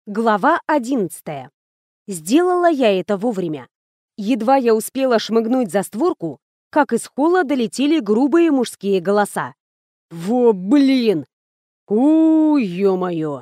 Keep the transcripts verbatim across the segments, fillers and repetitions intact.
Глава одиннадцатая. Сделала я это вовремя. Едва я успела шмыгнуть за створку, как из холла долетели грубые мужские голоса. «Во, блин! У, ё-моё!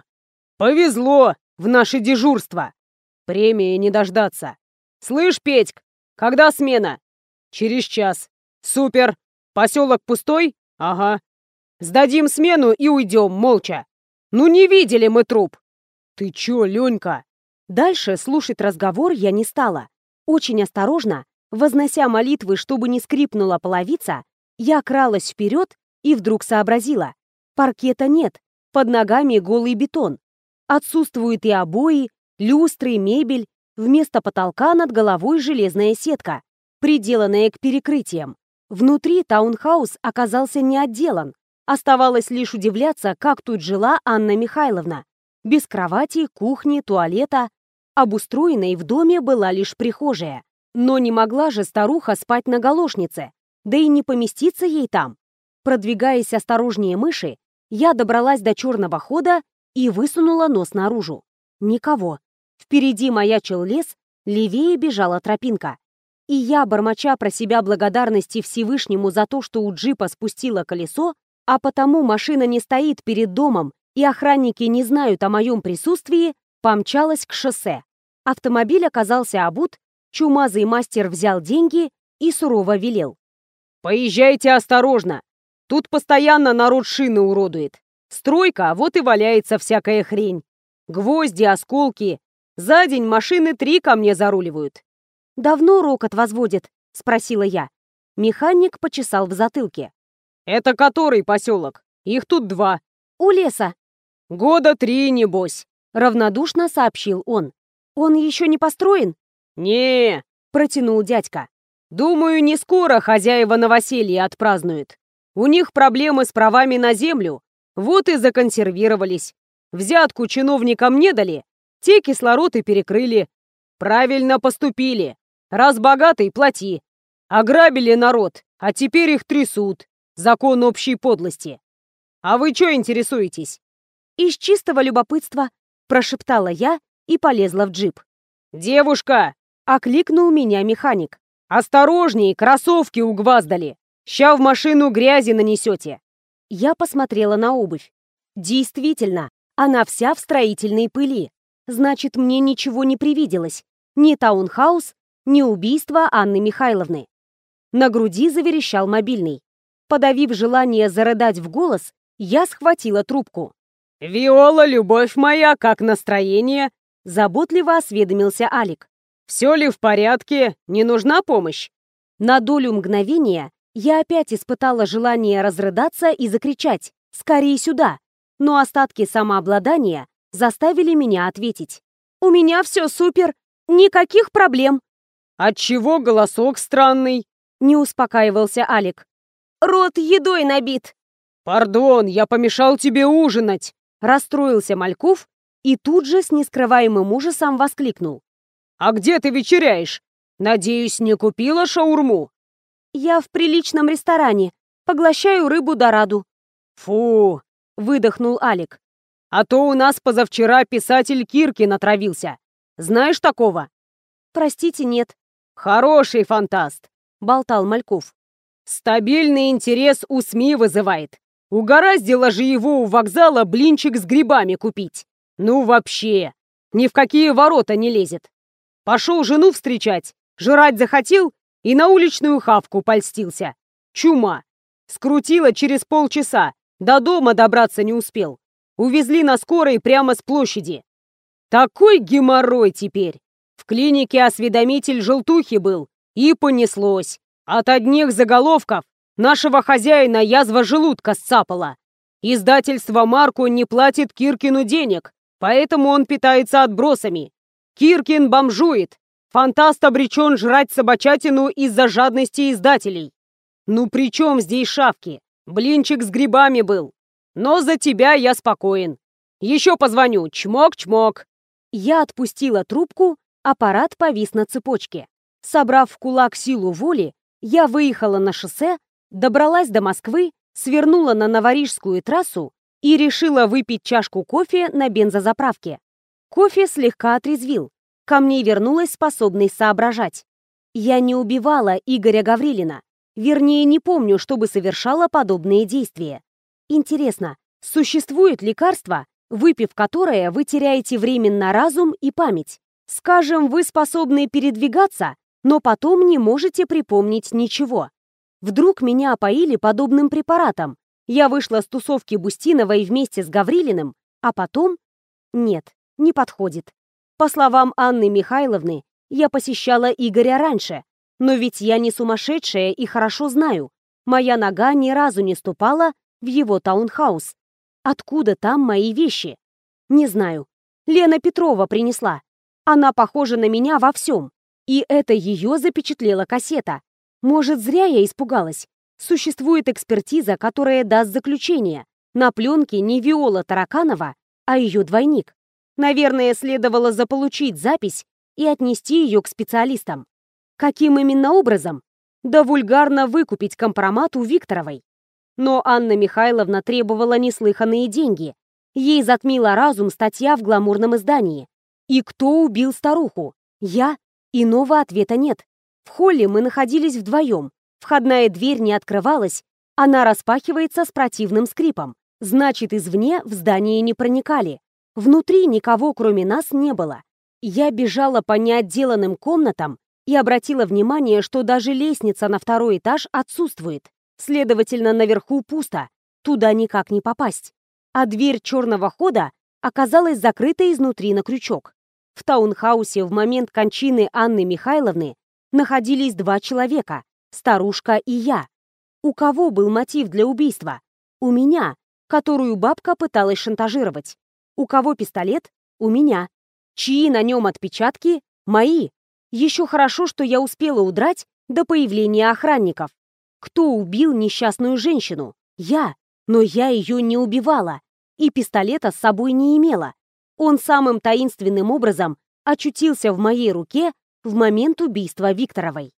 Повезло в наше дежурство! Премии не дождаться! Слышь, Петьк, когда смена?» «Через час. Супер! Поселок пустой? Ага. Сдадим смену и уйдем, молча. Ну не видели мы труп!» «Ты чё, Ленька?» Дальше слушать разговор я не стала. Очень осторожно, вознося молитвы, чтобы не скрипнула половица, я кралась вперед и вдруг сообразила. Паркета нет, под ногами голый бетон. Отсутствуют и обои, люстры, мебель, вместо потолка над головой железная сетка, приделанная к перекрытиям. Внутри таунхаус оказался не отделан. Оставалось лишь удивляться, как тут жила Анна Михайловна. Без кровати, кухни, туалета. Обустроенной в доме была лишь прихожая. Но не могла же старуха спать на галошнице, да и не поместиться ей там. Продвигаясь осторожнее мыши, я добралась до черного хода и высунула нос наружу. Никого. Впереди маячил лес, левее бежала тропинка. И я, бормоча про себя благодарности Всевышнему за то, что у джипа спустило колесо, а потому машина не стоит перед домом, и охранники не знают о моем присутствии, помчалась к шоссе. Автомобиль оказался обут, чумазый мастер взял деньги и сурово велел: «Поезжайте осторожно! Тут постоянно народ шины уродует. Стройка, вот и валяется всякая хрень. Гвозди, осколки. За день машины три ко мне заруливают». «Давно рокот возводит?» — спросила я. Механик почесал в затылке. «Это который поселок? Их тут два». «У леса». «Года три, небось», — равнодушно сообщил он. «Он еще не построен?» «Не-е-е», протянул дядька. «Думаю, не скоро хозяева новоселье отпразднуют. У них проблемы с правами на землю, вот и законсервировались. Взятку чиновникам не дали, те кислород и перекрыли. Правильно поступили. Раз богатый, плати. Ограбили народ, а теперь их трясут. Закон общей подлости. А вы что интересуетесь?» «Из чистого любопытства», — прошептала я и полезла в джип. «Девушка!» — окликнул меня механик. «Осторожней, кроссовки угваздали! Ща в машину грязи нанесете!» Я посмотрела на обувь. Действительно, она вся в строительной пыли. Значит, мне ничего не привиделось. Ни таунхаус, ни убийство Анны Михайловны. На груди заверещал мобильный. Подавив желание зарыдать в голос, я схватила трубку. «Виола, любовь моя, как настроение?» Заботливо осведомился Алик. «Все ли в порядке? Не нужна помощь?» На долю мгновения я опять испытала желание разрыдаться и закричать «Скорей сюда!», но остатки самообладания заставили меня ответить. «У меня все супер, никаких проблем». «Отчего голосок странный?» — не успокаивался Алик. «Рот едой набит». «Пардон, я помешал тебе ужинать!» Расстроился Мальков и тут же с нескрываемым ужасом воскликнул. «А где ты вечеряешь? Надеюсь, не купила шаурму?» «Я в приличном ресторане. Поглощаю рыбу-дораду». «Фу!» — выдохнул Алик. «А то у нас позавчера писатель Киркин отравился. Знаешь такого?» «Простите, нет». «Хороший фантаст», — болтал Мальков. «Стабильный интерес у СМИ вызывает. Угораздило же его у вокзала блинчик с грибами купить. Ну вообще, ни в какие ворота не лезет. Пошел жену встречать, жрать захотел и на уличную хавку польстился. Чума. Скрутила через полчаса, до дома добраться не успел. Увезли на скорой прямо с площади. Такой геморрой теперь. В клинике осведомитель желтухи был, и понеслось. От одних заголовков нашего хозяина язва желудка сцапала. Издательство «Марку» не платит Киркину денег, поэтому он питается отбросами. Киркин бомжует. Фантаст обречен жрать собачатину из-за жадности издателей. Ну при чем здесь шавки? Блинчик с грибами был. Но за тебя я спокоен. Еще позвоню. Чмок-чмок». Я отпустила трубку, аппарат повис на цепочке. Собрав в кулак силу воли, я выехала на шоссе, добралась до Москвы, свернула на Новорижскую трассу и решила выпить чашку кофе на бензозаправке. Кофе слегка отрезвил. Ко мне вернулась способность соображать. Я не убивала Игоря Гаврилина. Вернее, не помню, чтобы совершала подобные действия. Интересно, существует лекарство, выпив которое вы теряете временно разум и память? Скажем, вы способны передвигаться, но потом не можете припомнить ничего. Вдруг меня опоили подобным препаратом. Я вышла с тусовки Бустиновой вместе с Гаврилиным, а потом... Нет, не подходит. По словам Анны Михайловны, я посещала Игоря раньше, но ведь я не сумасшедшая и хорошо знаю, моя нога ни разу не ступала в его таунхаус. Откуда там мои вещи? Не знаю. Лена Петрова принесла. Она похожа на меня во всем. И это ее запечатлела кассета. Может, зря я испугалась. Существует экспертиза, которая даст заключение. На пленке не Виола Тараканова, а ее двойник. Наверное, следовало заполучить запись и отнести ее к специалистам. Каким именно образом? Да вульгарно выкупить компромат у Викторовой. Но Анна Михайловна требовала неслыханные деньги. Ей затмила разум статья в гламурном издании. И кто убил старуху? Я? Иного ответа нет. В холле мы находились вдвоем. Входная дверь не открывалась. Она распахивается с противным скрипом. Значит, извне в здание не проникали. Внутри никого, кроме нас, не было. Я бежала по неотделанным комнатам и обратила внимание, что даже лестница на второй этаж отсутствует. Следовательно, наверху пусто. Туда никак не попасть. А дверь черного хода оказалась закрыта изнутри на крючок. В таунхаусе в момент кончины Анны Михайловны находились два человека – старушка и я. У кого был мотив для убийства? У меня, которую бабка пыталась шантажировать. У кого пистолет? У меня. Чьи на нем отпечатки? Мои. Еще хорошо, что я успела удрать до появления охранников. Кто убил несчастную женщину? Я. Но я ее не убивала. И пистолета с собой не имела. Он самым таинственным образом очутился в моей руке в момент убийства Викторовой.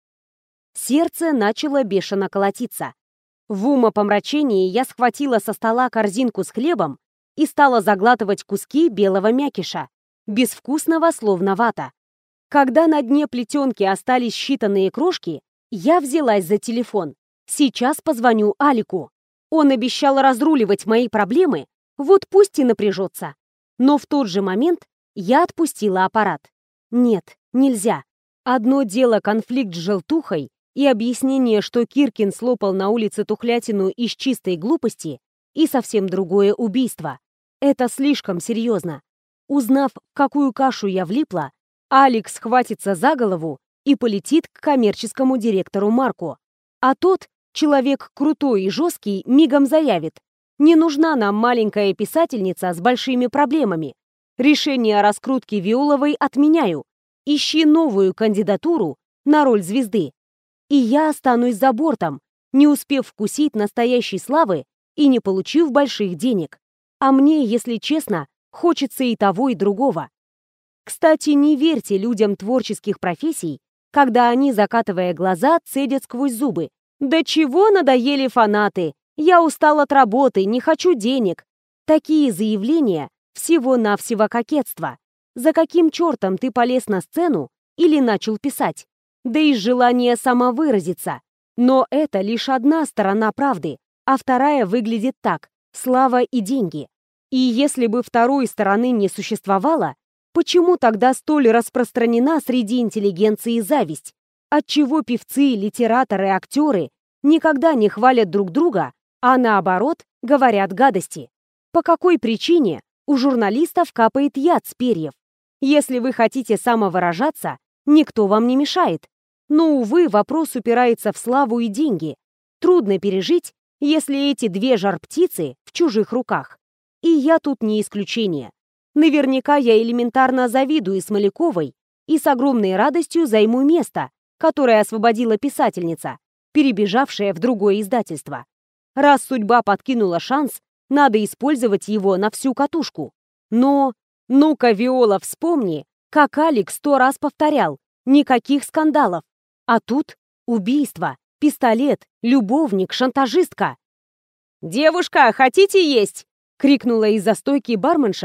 Сердце начало бешено колотиться. В умопомрачении я схватила со стола корзинку с хлебом и стала заглатывать куски белого мякиша, безвкусного, словно вата. Когда на дне плетенки остались считанные крошки, я взялась за телефон. Сейчас позвоню Алику. Он обещал разруливать мои проблемы, вот пусть и напряжется. Но в тот же момент я отпустила аппарат. Нет, нельзя. Одно дело конфликт с желтухой и объяснение, что Киркин слопал на улице тухлятину из чистой глупости, и совсем другое убийство. Это слишком серьезно. Узнав, в какую кашу я влипла, Алекс схватится за голову и полетит к коммерческому директору Марку. А тот, человек крутой и жесткий, мигом заявит: «Не нужна нам маленькая писательница с большими проблемами. Решение о раскрутке Виоловой отменяю. Ищи новую кандидатуру на роль звезды». И я останусь за бортом, не успев вкусить настоящей славы и не получив больших денег. А мне, если честно, хочется и того, и другого. Кстати, не верьте людям творческих профессий, когда они, закатывая глаза, цедят сквозь зубы: «Да чего надоели фанаты? Я устал от работы, не хочу денег». Такие заявления всего-навсего кокетство. За каким чертом ты полез на сцену или начал писать? Да из желания самовыразиться. Но это лишь одна сторона правды, а вторая выглядит так: слава и деньги. И если бы второй стороны не существовало, почему тогда столь распространена среди интеллигенции зависть? Отчего певцы, литераторы, актеры никогда не хвалят друг друга, а наоборот говорят гадости? По какой причине у журналистов капает яд с перьев? Если вы хотите самовыражаться, никто вам не мешает. Но, увы, вопрос упирается в славу и деньги. Трудно пережить, если эти две жар-птицы в чужих руках. И я тут не исключение. Наверняка я элементарно завидую Смоляковой и с огромной радостью займу место, которое освободила писательница, перебежавшая в другое издательство. Раз судьба подкинула шанс, надо использовать его на всю катушку. Но, ну-ка, Виола, вспомни, как Алекс сто раз повторял: никаких скандалов. А тут убийство, пистолет, любовник, шантажистка. «Девушка, хотите есть?» — крикнула из-за стойки барменша,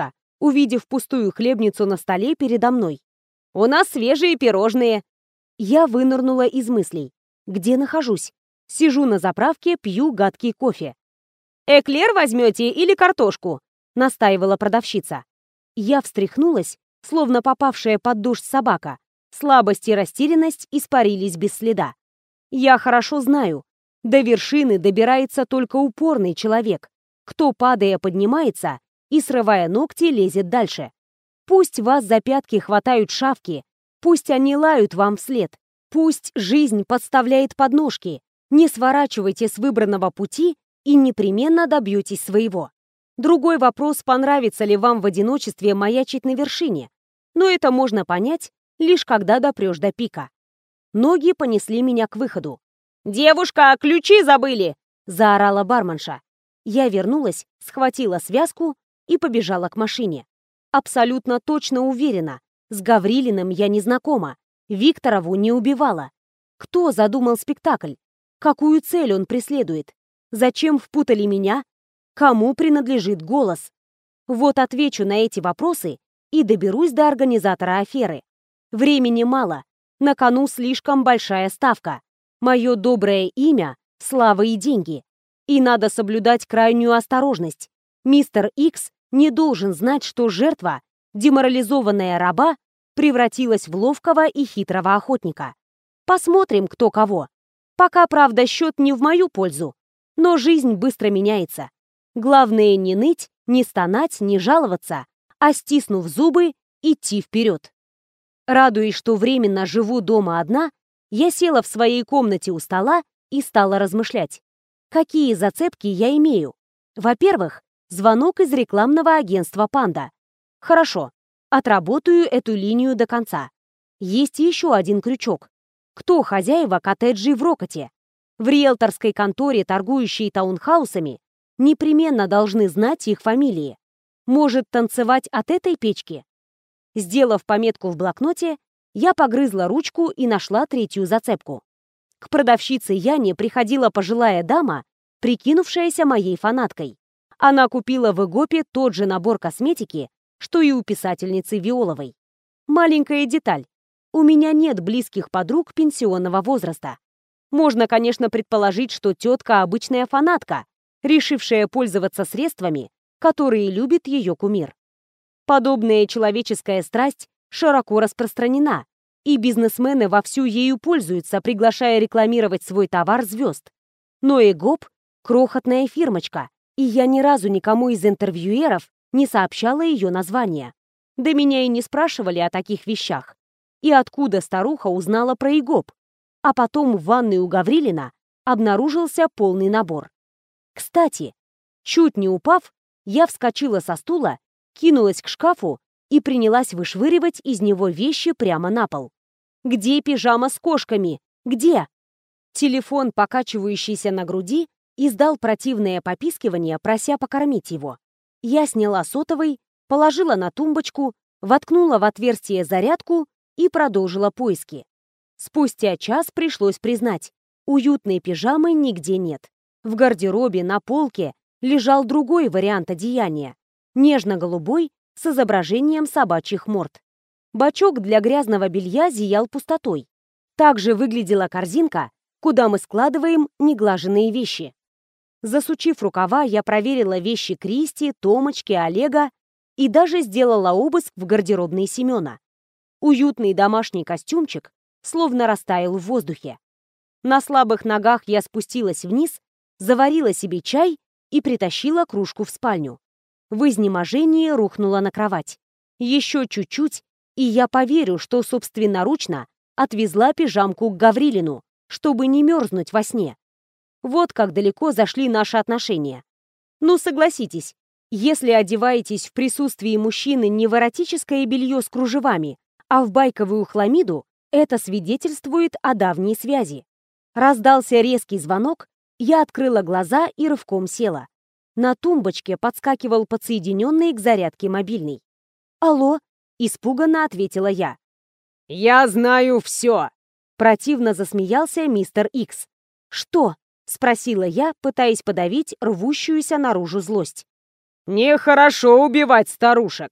увидев пустую хлебницу на столе передо мной. «У нас свежие пирожные!» Я вынырнула из мыслей. Где нахожусь? Сижу на заправке, пью гадкий кофе. «Эклер возьмете или картошку?» — настаивала продавщица. Я встряхнулась, словно попавшая под душ собака. Слабость и растерянность испарились без следа. Я хорошо знаю, до вершины добирается только упорный человек, кто, падая, поднимается и, срывая ногти, лезет дальше. Пусть вас за пятки хватают шавки, пусть они лают вам вслед, пусть жизнь подставляет подножки, не сворачивайте с выбранного пути и непременно добьетесь своего. Другой вопрос, понравится ли вам в одиночестве маячить на вершине, но это можно понять, лишь когда допрешь до пика. Ноги понесли меня к выходу. «Девушка, ключи забыли!» — заорала барменша. Я вернулась, схватила связку и побежала к машине. Абсолютно точно уверена, с Гаврилиным я не знакома, Викторову не убивала. Кто задумал спектакль? Какую цель он преследует? Зачем впутали меня? Кому принадлежит голос? Вот отвечу на эти вопросы и доберусь до организатора аферы. Времени мало, на кону слишком большая ставка. Мое доброе имя, слава и деньги. И надо соблюдать крайнюю осторожность. Мистер Икс не должен знать, что жертва, деморализованная раба, превратилась в ловкого и хитрого охотника. Посмотрим, кто кого. Пока, правда, счет не в мою пользу, но жизнь быстро меняется. Главное не ныть, не стонать, не жаловаться, а, стиснув зубы, идти вперед. Радуясь, что временно живу дома одна, я села в своей комнате у стола и стала размышлять. Какие зацепки я имею? Во-первых, звонок из рекламного агентства «Панда». Хорошо, отработаю эту линию до конца. Есть еще один крючок. Кто хозяева коттеджей в Рокоте? В риэлторской конторе, торгующей таунхаусами, непременно должны знать их фамилии. Может, танцевать от этой печки? Сделав пометку в блокноте, я погрызла ручку и нашла третью зацепку. К продавщице Яне приходила пожилая дама, прикинувшаяся моей фанаткой. Она купила в Игопе тот же набор косметики, что и у писательницы Виоловой. Маленькая деталь. У меня нет близких подруг пенсионного возраста. Можно, конечно, предположить, что тетка обычная фанатка, решившая пользоваться средствами, которые любит ее кумир. Подобная человеческая страсть широко распространена, и бизнесмены вовсю ею пользуются, приглашая рекламировать свой товар звезд. Но Игоп — крохотная фирмочка, и я ни разу никому из интервьюеров не сообщала ее название. Да меня и не спрашивали о таких вещах. И откуда старуха узнала про Игоп? А потом в ванной у Гаврилина обнаружился полный набор. Кстати, чуть не упав, я вскочила со стула, кинулась к шкафу и принялась вышвыривать из него вещи прямо на пол. Где пижама с кошками? Где? Телефон, покачивающийся на груди, издал противное попискивание, прося покормить его. Я сняла сотовый, положила на тумбочку, воткнула в отверстие зарядку и продолжила поиски. Спустя час пришлось признать, уютной пижамы нигде нет. В гардеробе на полке лежал другой вариант одеяния, нежно-голубой, с изображением собачьих морд. Бачок для грязного белья зиял пустотой. Также выглядела корзинка, куда мы складываем неглаженные вещи. Засучив рукава, я проверила вещи Кристи, Томочки, Олега и даже сделала обыск в гардеробной Семена. Уютный домашний костюмчик словно растаял в воздухе. На слабых ногах я спустилась вниз, заварила себе чай и притащила кружку в спальню. В изнеможении рухнула на кровать. Еще чуть-чуть, и я поверю, что собственноручно отвезла пижамку к Гаврилину, чтобы не мерзнуть во сне. Вот как далеко зашли наши отношения. Ну, согласитесь, если одеваетесь в присутствии мужчины не в эротическое белье с кружевами, а в байковую хламиду, это свидетельствует о давней связи. Раздался резкий звонок, я открыла глаза и рывком села. На тумбочке подскакивал подсоединенный к зарядке мобильный. «Алло?» — испуганно ответила я. «Я знаю все!» — противно засмеялся мистер Икс. «Что?» — спросила я, пытаясь подавить рвущуюся наружу злость. «Нехорошо убивать старушек!»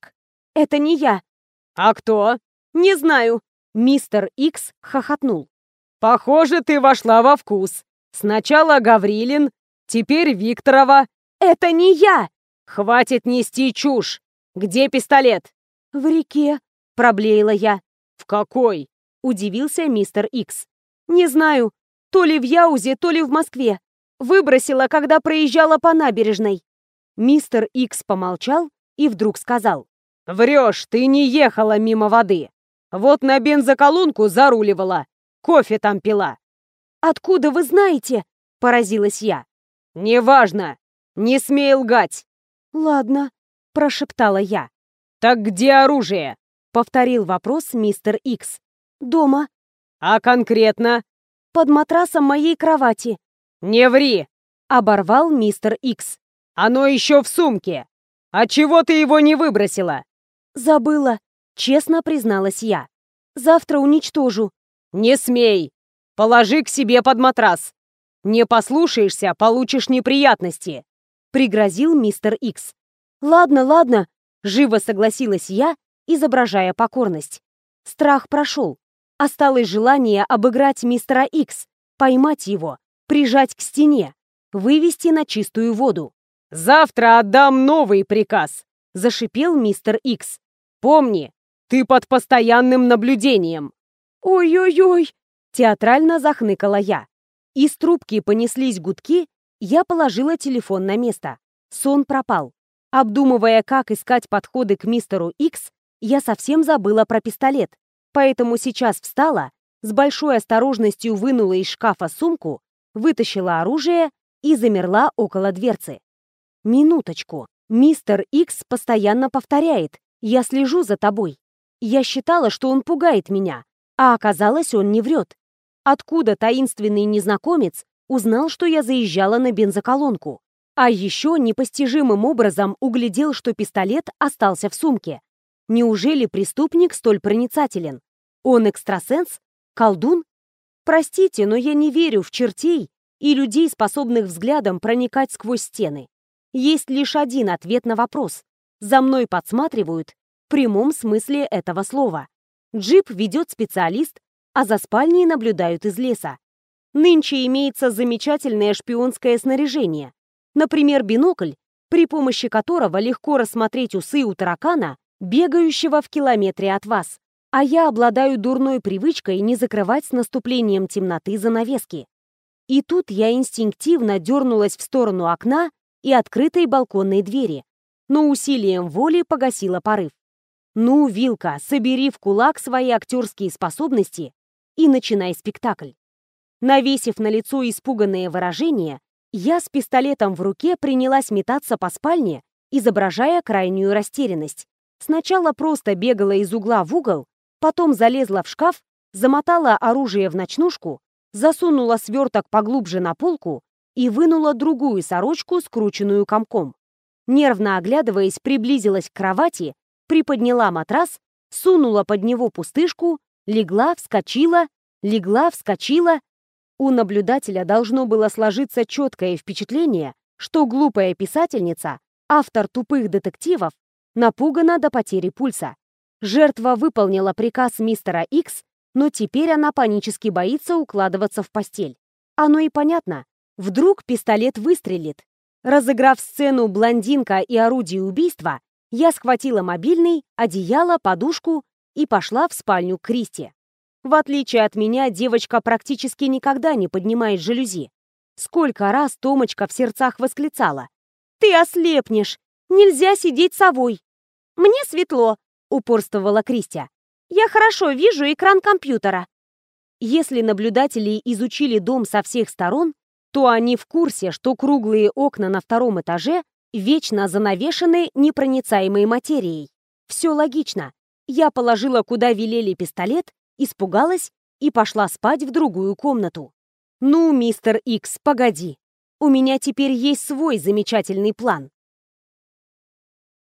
Это не я. А кто? Не знаю. Мистер Икс хохотнул. Похоже, ты вошла во вкус. Сначала Гаврилин, теперь Викторова. Это не я. Хватит нести чушь. Где пистолет? В реке, проблеяла я. В какой? Удивился мистер Икс. Не знаю. То ли в Яузе, то ли в Москве. Выбросила, когда проезжала по набережной. Мистер Икс помолчал и вдруг сказал. Врешь, ты не ехала мимо воды. Вот на бензоколонку заруливала. Кофе там пила. Откуда вы знаете? Поразилась я. Неважно. Не смей лгать. Ладно, прошептала я. Так где оружие? Повторил вопрос мистер Икс. Дома. А конкретно? Под матрасом моей кровати. Не ври! Оборвал мистер Икс. Оно еще в сумке. А чего ты его не выбросила? Забыла, честно призналась я. Завтра уничтожу. Не смей! Положи к себе под матрас. Не послушаешься, получишь неприятности. Пригрозил мистер Икс. Ладно, ладно, живо согласилась я, изображая покорность. Страх прошел. Осталось желание обыграть мистера Икс, поймать его, прижать к стене, вывести на чистую воду. «Завтра отдам новый приказ», — зашипел мистер Икс. «Помни, ты под постоянным наблюдением». «Ой-ой-ой!» — театрально захныкала я. Из трубки понеслись гудки, я положила телефон на место. Сон пропал. Обдумывая, как искать подходы к мистеру Икс, я совсем забыла про пистолет. Поэтому сейчас встала, с большой осторожностью вынула из шкафа сумку, вытащила оружие и замерла около дверцы. Минуточку. Мистер Икс постоянно повторяет: «Я слежу за тобой». Я считала, что он пугает меня, а оказалось, он не врет. Откуда таинственный незнакомец узнал, что я заезжала на бензоколонку? А еще непостижимым образом углядел, что пистолет остался в сумке. Неужели преступник столь проницателен? Он экстрасенс? Колдун? Простите, но я не верю в чертей и людей, способных взглядом проникать сквозь стены. Есть лишь один ответ на вопрос. За мной подсматривают в прямом смысле этого слова. Джип ведет специалист, а за спальней наблюдают из леса. Нынче имеется замечательное шпионское снаряжение. Например, бинокль, при помощи которого легко рассмотреть усы у таракана, бегающего в километре от вас. А я обладаю дурной привычкой не закрывать с наступлением темноты занавески. И тут я инстинктивно дернулась в сторону окна и открытой балконной двери, но усилием воли погасила порыв. Ну, Вилка, собери в кулак свои актерские способности и начинай спектакль. Навесив на лицо испуганное выражение, я с пистолетом в руке принялась метаться по спальне, изображая крайнюю растерянность. Сначала просто бегала из угла в угол, потом залезла в шкаф, замотала оружие в ночнушку, засунула сверток поглубже на полку и вынула другую сорочку, скрученную комком. Нервно оглядываясь, приблизилась к кровати, приподняла матрас, сунула под него пустышку, легла, вскочила, легла, вскочила. У наблюдателя должно было сложиться четкое впечатление, что глупая писательница, автор тупых детективов, напугана до потери пульса. Жертва выполнила приказ мистера Икс, но теперь она панически боится укладываться в постель. Оно и понятно. Вдруг пистолет выстрелит. Разыграв сцену «Блондинка и орудие убийства», я схватила мобильный, одеяло, подушку и пошла в спальню к Кристи. В отличие от меня, девочка практически никогда не поднимает жалюзи. Сколько раз Томочка в сердцах восклицала: «Ты ослепнешь! Нельзя сидеть совой!» «Мне светло», — упорствовала Кристи. «Я хорошо вижу экран компьютера». Если наблюдатели изучили дом со всех сторон, то они в курсе, что круглые окна на втором этаже вечно занавешены непроницаемой материей. Все логично. Я положила, куда велели, пистолет, испугалась и пошла спать в другую комнату. «Ну, мистер Икс, погоди. У меня теперь есть свой замечательный план».